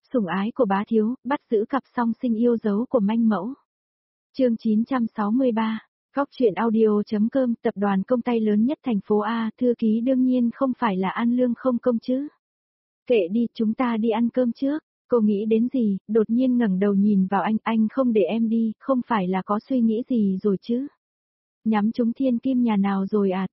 Sủng ái của bá thiếu, bắt giữ cặp song sinh yêu dấu của manh mẫu. Chương 963, Góc truyện audio.com, tập đoàn công tay lớn nhất thành phố A, thư ký đương nhiên không phải là An Lương không công chứ. Kệ đi, chúng ta đi ăn cơm trước. Cô nghĩ đến gì, đột nhiên ngẩng đầu nhìn vào anh không để em đi, không phải là có suy nghĩ gì rồi chứ. Nhắm trúng thiên kim nhà nào rồi à?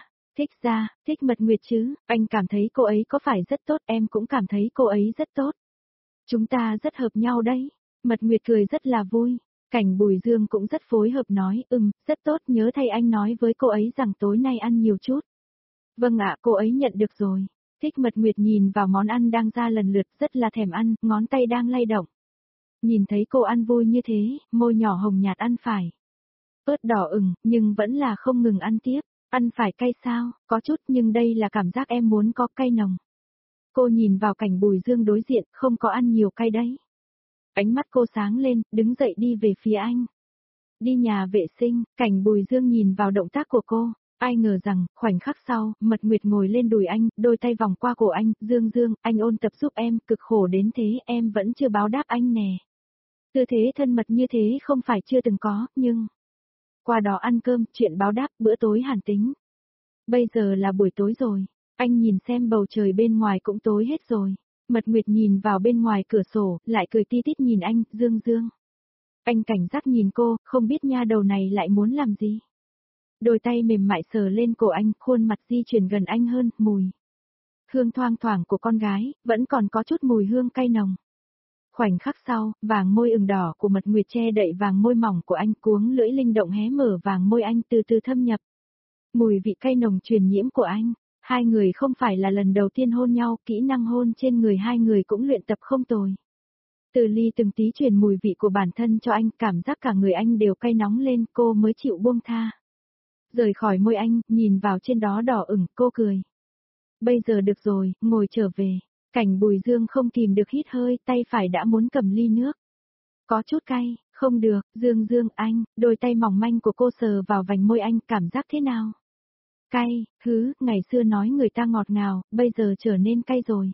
Thích Mật Nguyệt chứ, anh cảm thấy cô ấy có phải rất tốt, em cũng cảm thấy cô ấy rất tốt. Chúng ta rất hợp nhau đấy. Mật Nguyệt cười rất là vui. Cảnh Bùi Dương cũng rất phối hợp nói, rất tốt, nhớ thay anh nói với cô ấy rằng tối nay ăn nhiều chút. Vâng ạ, cô ấy nhận được rồi. Thích Mật Nguyệt nhìn vào món ăn đang ra lần lượt, rất là thèm ăn, ngón tay đang lay động. Nhìn thấy cô ăn vui như thế, môi nhỏ hồng nhạt ăn phải. Ớt đỏ ửng, nhưng vẫn là không ngừng ăn tiếp. Ăn phải cay sao? Có chút, nhưng đây là cảm giác em muốn có cay nồng. Cô nhìn vào Cảnh Bùi Dương đối diện, không có ăn nhiều cay đấy. Ánh mắt cô sáng lên, đứng dậy đi về phía anh. Đi nhà vệ sinh, Cảnh Bùi Dương nhìn vào động tác của cô. Ai ngờ rằng, khoảnh khắc sau, Mật Nguyệt ngồi lên đùi anh, đôi tay vòng qua cổ anh, Dương, anh ôn tập giúp em, cực khổ đến thế, em vẫn chưa báo đáp anh nè. Tư thế thân mật như thế không phải chưa từng có, nhưng... Qua đó ăn cơm, chuyện báo đáp, bữa tối hàn tính. Bây giờ là buổi tối rồi, anh nhìn xem bầu trời bên ngoài cũng tối hết rồi. Mật Nguyệt nhìn vào bên ngoài cửa sổ, lại cười ti tít nhìn anh, Dương. Anh cảnh giác nhìn cô, không biết nha đầu này lại muốn làm gì. Đôi tay mềm mại sờ lên cổ anh, khuôn mặt di chuyển gần anh hơn, mùi. Hương thoang thoảng của con gái, vẫn còn có chút mùi hương cay nồng. Khoảnh khắc sau, vàng môi ửng đỏ của Mật Nguyệt che đậy vàng môi mỏng của anh, cuống lưỡi linh động hé mở vàng môi anh từ từ thâm nhập. Mùi vị cay nồng truyền nhiễm của anh. Hai người không phải là lần đầu tiên hôn nhau, kỹ năng hôn trên người hai người cũng luyện tập không tồi. Từ ly từng tí truyền mùi vị của bản thân cho anh, cảm giác cả người anh đều cay nóng lên, cô mới chịu buông tha. Rời khỏi môi anh, nhìn vào trên đó đỏ ửng, cô cười. Bây giờ được rồi, ngồi trở về. Cảnh Bùi Dương không kìm được hít hơi, tay phải đã muốn cầm ly nước. Có chút cay, không được, Dương anh, đôi tay mỏng manh của cô sờ vào vành môi anh, cảm giác thế nào? Cay, ngày xưa nói người ta ngọt ngào, bây giờ trở nên cay rồi.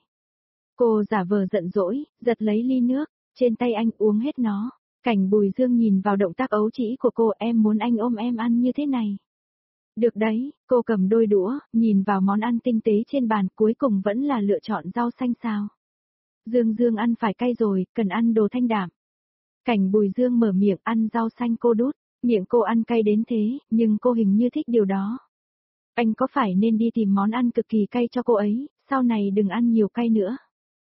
Cô giả vờ giận dỗi, giật lấy ly nước, trên tay anh uống hết nó. Cảnh Bùi Dương nhìn vào động tác ấu trĩ của cô, em muốn anh ôm em ăn như thế này. Được đấy, cô cầm đôi đũa, nhìn vào món ăn tinh tế trên bàn, cuối cùng vẫn là lựa chọn rau xanh xào. Dương ăn phải cay rồi, cần ăn đồ thanh đạm. Cảnh Bùi Dương mở miệng ăn rau xanh cô đút, miệng cô ăn cay đến thế, nhưng cô hình như thích điều đó. Anh có phải nên đi tìm món ăn cực kỳ cay cho cô ấy, sau này đừng ăn nhiều cay nữa.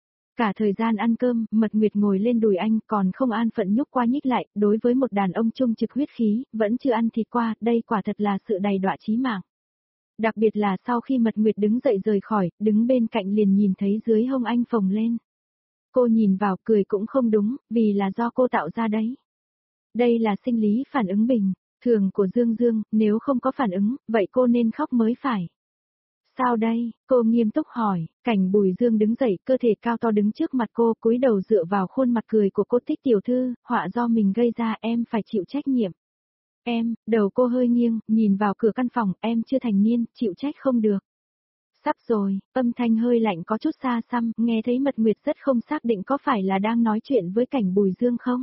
Cả thời gian ăn cơm, Mật Nguyệt ngồi lên đùi anh còn không an phận nhúc qua nhích lại, đối với một đàn ông trung trực huyết khí, vẫn chưa ăn thịt qua, đây quả thật là sự đầy đọa chí mạng. Đặc biệt là sau khi Mật Nguyệt đứng dậy rời khỏi, đứng bên cạnh liền nhìn thấy dưới hông anh phồng lên. Cô nhìn vào cười cũng không đúng, vì là do cô tạo ra đấy. Đây là sinh lý phản ứng bình thường của Dương, nếu không có phản ứng, vậy cô nên khóc mới phải. Sao đây? Cô nghiêm túc hỏi. Cảnh Bùi Dương đứng dậy, cơ thể cao to đứng trước mặt cô, cúi đầu dựa vào khuôn mặt cười của cô. Thích tiểu thư, họa do mình gây ra, em phải chịu trách nhiệm. Em, đầu cô hơi nghiêng, nhìn vào cửa căn phòng, em chưa thành niên, chịu trách không được. Sắp rồi, âm thanh hơi lạnh có chút xa xăm, nghe thấy Mật Nguyệt rất không xác định có phải là đang nói chuyện với Cảnh Bùi Dương không?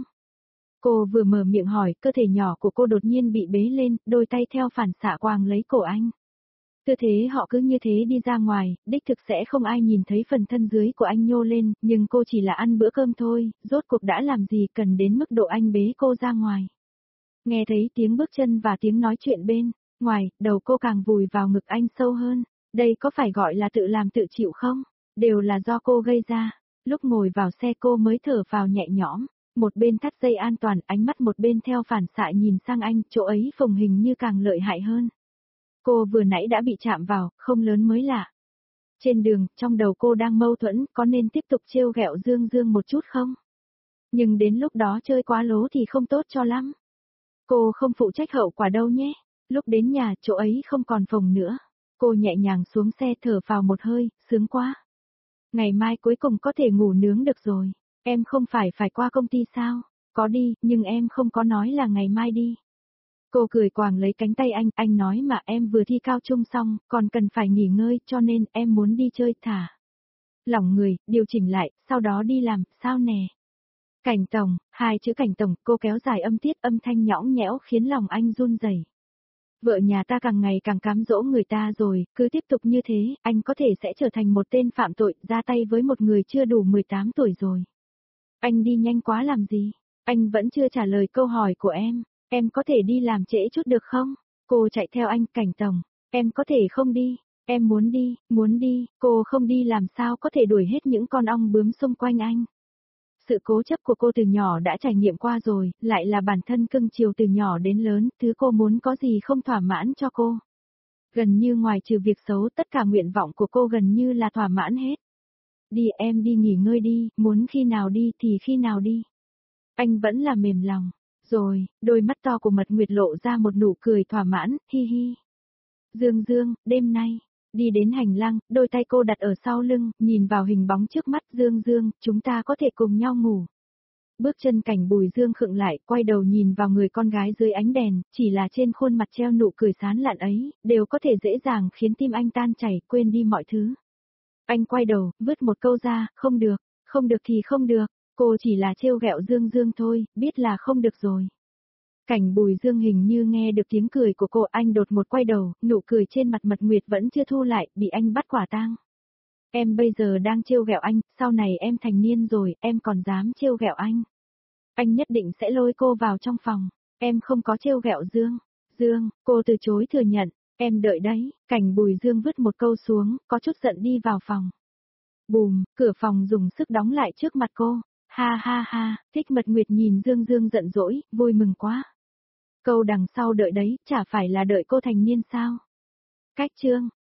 Cô vừa mở miệng hỏi, cơ thể nhỏ của cô đột nhiên bị bế lên, đôi tay theo phản xạ quàng lấy cổ anh. Tư thế họ cứ như thế đi ra ngoài, đích thực sẽ không ai nhìn thấy phần thân dưới của anh nhô lên, nhưng cô chỉ là ăn bữa cơm thôi, rốt cuộc đã làm gì cần đến mức độ anh bế cô ra ngoài. Nghe thấy tiếng bước chân và tiếng nói chuyện bên ngoài, đầu cô càng vùi vào ngực anh sâu hơn. Đây có phải gọi là tự làm tự chịu không? Đều là do cô gây ra. Lúc ngồi vào xe cô mới thở vào nhẹ nhõm. Một bên thắt dây an toàn, ánh mắt một bên theo phản xạ nhìn sang anh, chỗ ấy phồng hình như càng lợi hại hơn. Cô vừa nãy đã bị chạm vào, không lớn mới lạ. Trên đường, trong đầu cô đang mâu thuẫn, có nên tiếp tục trêu ghẹo Dương một chút không? Nhưng đến lúc đó chơi quá lố thì không tốt cho lắm. Cô không phụ trách hậu quả đâu nhé. Lúc đến nhà, chỗ ấy không còn phồng nữa. Cô nhẹ nhàng xuống xe thở vào một hơi, sướng quá. Ngày mai cuối cùng có thể ngủ nướng được rồi. Em không phải qua công ty sao? Có đi, nhưng em không có nói là ngày mai đi. Cô cười quàng lấy cánh tay anh nói mà em vừa thi cao trung xong, còn cần phải nghỉ ngơi cho nên em muốn đi chơi thả. lỏng người, điều chỉnh lại, sau đó đi làm, sao nè. Cảnh tổng, hai chữ cảnh tổng, cô kéo dài âm tiết âm thanh nhõng nhẽo khiến lòng anh run rẩy. Vợ nhà ta càng ngày càng cám dỗ người ta rồi, cứ tiếp tục như thế, anh có thể sẽ trở thành một tên phạm tội, ra tay với một người chưa đủ 18 tuổi rồi. Anh đi nhanh quá làm gì? Anh vẫn chưa trả lời câu hỏi của em có thể đi làm trễ chút được không? Cô chạy theo anh, cảnh tổng, em có thể không đi, em muốn đi, cô không đi làm sao có thể đuổi hết những con ong bướm xung quanh anh. Sự cố chấp của cô từ nhỏ đã trải nghiệm qua rồi, lại là bản thân cưng chiều từ nhỏ đến lớn, thứ cô muốn có gì không thỏa mãn cho cô. Gần như ngoài trừ việc xấu, tất cả nguyện vọng của cô gần như là thỏa mãn hết. Đi em đi nghỉ ngơi đi, muốn khi nào đi thì khi nào đi. Anh vẫn là mềm lòng. Rồi, đôi mắt to của Mật Nguyệt lộ ra một nụ cười thỏa mãn, hi hi. Dương Dương, đêm nay, đi đến hành lang, đôi tay cô đặt ở sau lưng, nhìn vào hình bóng trước mắt Dương Dương, chúng ta có thể cùng nhau ngủ. Bước chân Cảnh Bùi Dương khựng lại, quay đầu nhìn vào người con gái dưới ánh đèn, chỉ là trên khuôn mặt treo nụ cười sán lạn ấy, đều có thể dễ dàng khiến tim anh tan chảy, quên đi mọi thứ. Anh quay đầu, vứt một câu ra, không được thì không được, cô chỉ là trêu ghẹo Dương Dương thôi, biết là không được rồi. Cảnh Bùi Dương hình như nghe được tiếng cười của cô, anh đột một quay đầu, nụ cười trên mặt Mật Nguyệt vẫn chưa thu lại, bị anh bắt quả tang. Em bây giờ đang trêu ghẹo anh, sau này em thành niên rồi, em còn dám trêu ghẹo anh. Anh nhất định sẽ lôi cô vào trong phòng, em không có trêu ghẹo Dương. Dương, cô từ chối thừa nhận, em đợi đấy, Cảnh Bùi Dương vứt một câu xuống, có chút giận đi vào phòng. Bùm, cửa phòng dùng sức đóng lại trước mặt cô. Ha ha ha, Thích Mật Nguyệt nhìn Dương Dương giận dỗi, vui mừng quá. Câu đằng sau đợi đấy, chả phải là đợi cô thành niên sao? Cách chương.